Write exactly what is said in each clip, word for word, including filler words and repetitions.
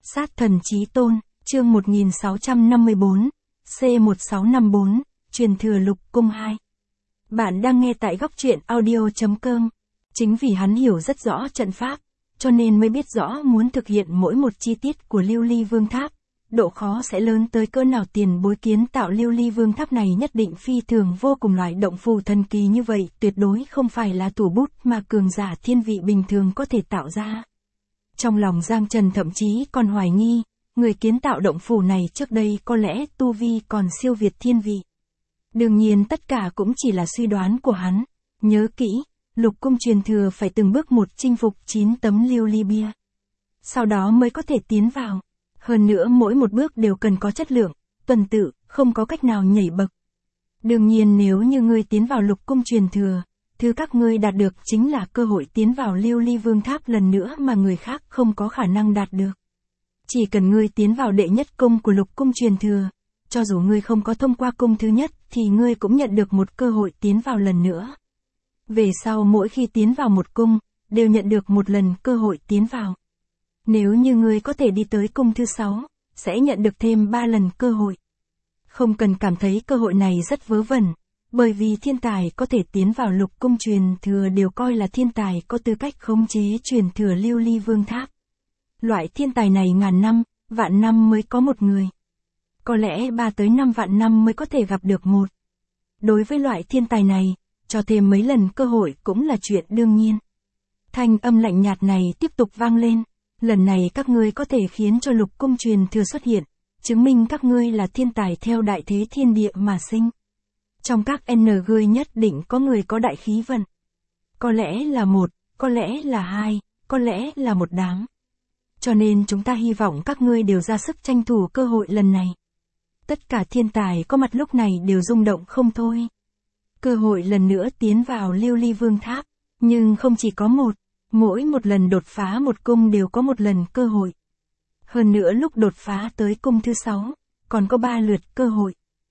Sát thần chí tôn, chương một nghìn sáu trăm năm mươi tư, C một sáu năm tư, truyền thừa lục cung hai. Bạn đang nghe tại góc truyện audio chấm com. Chính vì hắn hiểu rất rõ trận pháp, cho nên mới biết rõ muốn thực hiện mỗi một chi tiết của Lưu Ly Vương Tháp, độ khó sẽ lớn tới cỡ nào. Tiền bối kiến tạo Lưu Ly Vương Tháp này nhất định phi thường vô cùng, loại động phù thần kỳ như vậy tuyệt đối không phải là thủ bút mà cường giả thiên vị bình thường có thể tạo ra. Trong lòng Giang Trần thậm chí còn hoài nghi, người kiến tạo động phủ này trước đây có lẽ tu vi còn siêu việt thiên vị. Đương nhiên tất cả cũng chỉ là suy đoán của hắn. Nhớ kỹ, lục cung truyền thừa phải từng bước một chinh phục chín tấm lưu ly bia. Sau đó mới có thể tiến vào. Hơn nữa mỗi một bước đều cần có chất lượng, tuần tự, không có cách nào nhảy bậc. Đương nhiên nếu như ngươi tiến vào lục cung truyền thừa, thứ các ngươi đạt được chính là cơ hội tiến vào Lưu Ly Vương Tháp lần nữa mà người khác không có khả năng đạt được. Chỉ cần ngươi tiến vào đệ nhất cung của lục cung truyền thừa, cho dù ngươi không có thông qua cung thứ nhất thì ngươi cũng nhận được một cơ hội tiến vào lần nữa. Về sau mỗi khi tiến vào một cung, đều nhận được một lần cơ hội tiến vào. Nếu như ngươi có thể đi tới cung thứ sáu, sẽ nhận được thêm ba lần cơ hội. Không cần cảm thấy cơ hội này rất vớ vẩn, bởi vì thiên tài có thể tiến vào lục cung truyền thừa đều coi là thiên tài có tư cách khống chế truyền thừa Lưu Ly Vương Tháp. Loại thiên tài này ngàn năm, vạn năm mới có một người. Có lẽ ba tới năm vạn năm mới có thể gặp được một. Đối với loại thiên tài này, cho thêm mấy lần cơ hội cũng là chuyện đương nhiên. Thanh âm lạnh nhạt này tiếp tục vang lên. Lần này các ngươi có thể khiến cho lục cung truyền thừa xuất hiện, chứng minh các ngươi là thiên tài theo đại thế thiên địa mà sinh. Trong các N G nhất định có người có đại khí vận. Có lẽ là một, có lẽ là hai, có lẽ là một đám. Cho nên chúng ta hy vọng các ngươi đều ra sức tranh thủ cơ hội lần này. Tất cả thiên tài có mặt lúc này đều rung động không thôi. Cơ hội lần nữa tiến vào Lưu Ly Vương Tháp, nhưng không chỉ có một, mỗi một lần đột phá một cung đều có một lần cơ hội. Hơn nữa lúc đột phá tới cung thứ sáu, còn có ba lượt cơ hội.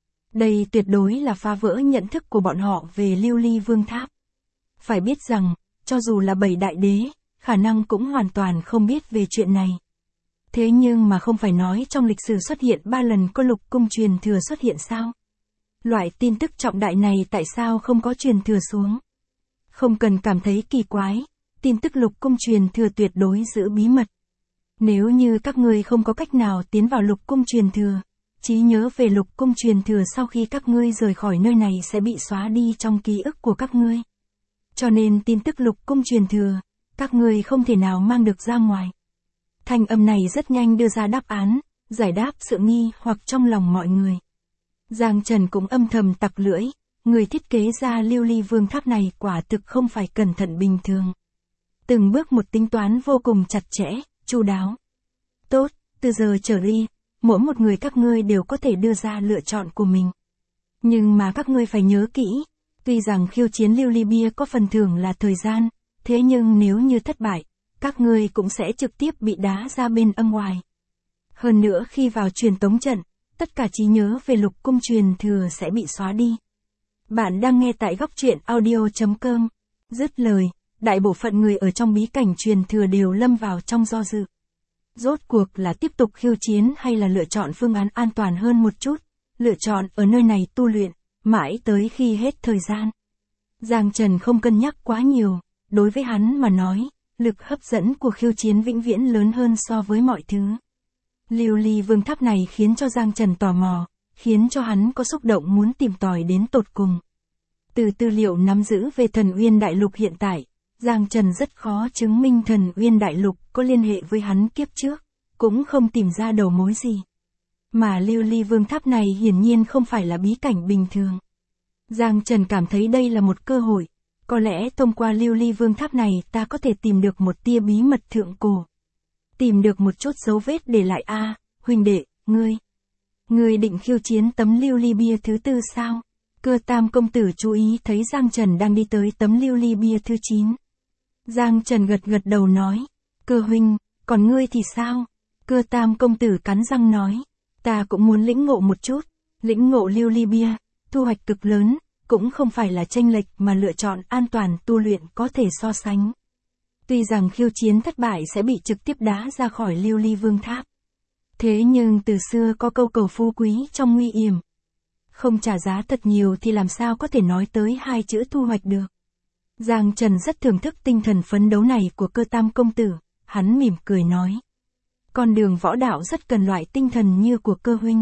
Đây tuyệt đối là phá vỡ nhận thức của bọn họ về Lưu Ly Vương Tháp. Phải biết rằng, cho dù là bảy đại đế, khả năng cũng hoàn toàn không biết về chuyện này. Thế nhưng mà không phải nói trong lịch sử xuất hiện ba lần có lục cung truyền thừa xuất hiện sao? Loại tin tức trọng đại này tại sao không có truyền thừa xuống? Không cần cảm thấy kỳ quái, tin tức lục cung truyền thừa tuyệt đối giữ bí mật. Nếu như các ngươi không có cách nào tiến vào lục cung truyền thừa, trí nhớ về lục cung truyền thừa sau khi các ngươi rời khỏi nơi này sẽ bị xóa đi trong ký ức của các ngươi. Cho nên tin tức lục cung truyền thừa, các ngươi không thể nào mang được ra ngoài. Thanh âm này rất nhanh đưa ra đáp án, giải đáp sự nghi hoặc trong lòng mọi người. Giang Trần cũng âm thầm tặc lưỡi, người thiết kế ra Lưu Ly Vương Tháp này quả thực không phải cẩn thận bình thường. Từng bước một tính toán vô cùng chặt chẽ, chu đáo. Tốt, từ giờ trở đi, mỗi một người các ngươi đều có thể đưa ra lựa chọn của mình. Nhưng mà các ngươi phải nhớ kỹ, tuy rằng khiêu chiến Lưu Ly Bia có phần thưởng là thời gian, thế nhưng nếu như thất bại, các ngươi cũng sẽ trực tiếp bị đá ra bên âm ngoài. Hơn nữa khi vào truyền tống trận, tất cả trí nhớ về lục cung truyền thừa sẽ bị xóa đi. Bạn đang nghe tại góc truyện audio chấm com. Dứt lời, đại bộ phận người ở trong bí cảnh truyền thừa đều lâm vào trong do dự. Rốt cuộc là tiếp tục khiêu chiến hay là lựa chọn phương án an toàn hơn một chút, lựa chọn ở nơi này tu luyện, mãi tới khi hết thời gian. Giang Trần không cân nhắc quá nhiều, đối với hắn mà nói, lực hấp dẫn của khiêu chiến vĩnh viễn lớn hơn so với mọi thứ. Lưu Ly Vương Tháp này khiến cho Giang Trần tò mò, khiến cho hắn có xúc động muốn tìm tòi đến tột cùng. Từ tư liệu nắm giữ về Thần Uyên Đại Lục hiện tại, Giang Trần rất khó chứng minh Thần Uyên Đại Lục có liên hệ với hắn kiếp trước, cũng không tìm ra đầu mối gì. Mà Lưu Ly Vương Tháp này hiển nhiên không phải là bí cảnh bình thường. Giang Trần cảm thấy đây là một cơ hội, có lẽ thông qua Lưu Ly Vương Tháp này ta có thể tìm được một tia bí mật thượng cổ. Tìm được một chút dấu vết để lại. A, à, huynh đệ, ngươi. Ngươi định khiêu chiến tấm Lưu Ly Bia thứ tư sao? Cơ Tam công tử chú ý thấy Giang Trần đang đi tới tấm Lưu Ly Bia thứ chín. Giang Trần gật gật đầu nói, Cơ huynh, còn ngươi thì sao? Cơ Tam công tử cắn răng nói, ta cũng muốn lĩnh ngộ một chút, lĩnh ngộ Lưu Ly Bia, thu hoạch cực lớn, cũng không phải là chênh lệch mà lựa chọn an toàn tu luyện có thể so sánh. Tuy rằng khiêu chiến thất bại sẽ bị trực tiếp đá ra khỏi Lưu Ly Vương Tháp, Thế nhưng từ xưa có câu cầu phú quý trong nguy hiểm. Không trả giá thật nhiều thì làm sao có thể nói tới hai chữ thu hoạch được. Giang Trần rất thưởng thức tinh thần phấn đấu này của Cơ Tam công tử, hắn mỉm cười nói. Con đường võ đạo rất cần loại tinh thần như của Cơ huynh.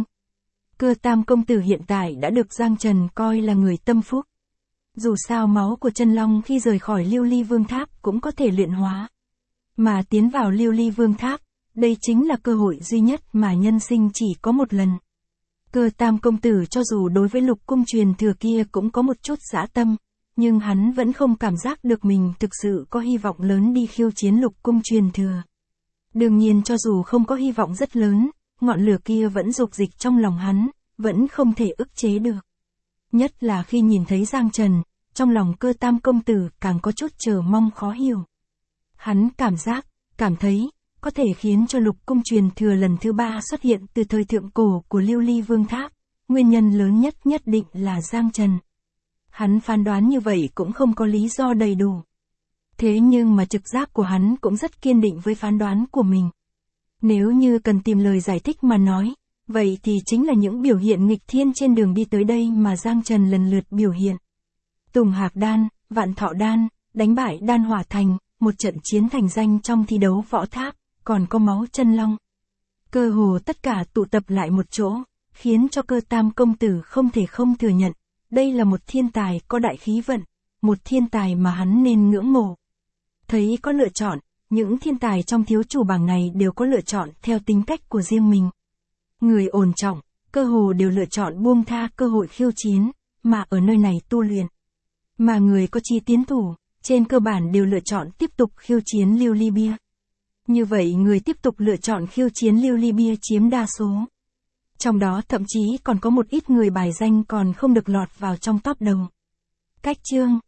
Cơ Tam công tử hiện tại đã được Giang Trần coi là người tâm phúc. Dù sao máu của chân long khi rời khỏi Lưu Ly Vương Tháp cũng có thể luyện hóa. Mà tiến vào Lưu Ly Vương Tháp, đây chính là cơ hội duy nhất mà nhân sinh chỉ có một lần. Cơ Tam công tử cho dù đối với Lục cung truyền thừa kia cũng có một chút dã tâm, nhưng hắn vẫn không cảm giác được mình thực sự có hy vọng lớn đi khiêu chiến Lục cung truyền thừa. Đương nhiên cho dù không có hy vọng rất lớn, ngọn lửa kia vẫn dục dịch trong lòng hắn, vẫn không thể ức chế được. Nhất là khi nhìn thấy Giang Trần, trong lòng Cơ Tam công tử càng có chút chờ mong khó hiểu. Hắn cảm giác, cảm thấy, có thể khiến cho Lục cung truyền thừa lần thứ ba xuất hiện từ thời thượng cổ của Lưu Ly Vương Tháp, nguyên nhân lớn nhất nhất định là Giang Trần. Hắn phán đoán như vậy cũng không có lý do đầy đủ. Thế nhưng mà trực giác của hắn cũng rất kiên định với phán đoán của mình. Nếu như cần tìm lời giải thích mà nói, vậy thì chính là những biểu hiện nghịch thiên trên đường đi tới đây mà Giang Trần lần lượt biểu hiện. Tùng Hạc Đan, Vạn Thọ Đan, đánh bại Đan Hỏa Thành, một trận chiến thành danh trong thi đấu võ tháp, còn có máu chân long. Cơ hồ tất cả tụ tập lại một chỗ, khiến cho Cơ Tam công tử không thể không thừa nhận, đây là một thiên tài có đại khí vận, một thiên tài mà hắn nên ngưỡng mộ. Thấy có lựa chọn, những thiên tài trong thiếu chủ bảng này đều có lựa chọn theo tính cách của riêng mình. Người ổn trọng, cơ hồ đều lựa chọn buông tha cơ hội khiêu chiến, mà ở nơi này tu luyện. Mà người có chi tiến thủ, trên cơ bản đều lựa chọn tiếp tục khiêu chiến Lưu Ly Bia. Như vậy người tiếp tục lựa chọn khiêu chiến Lưu Ly Bia chiếm đa số. Trong đó thậm chí còn có một ít người bài danh còn không được lọt vào trong top đầu. Cách chương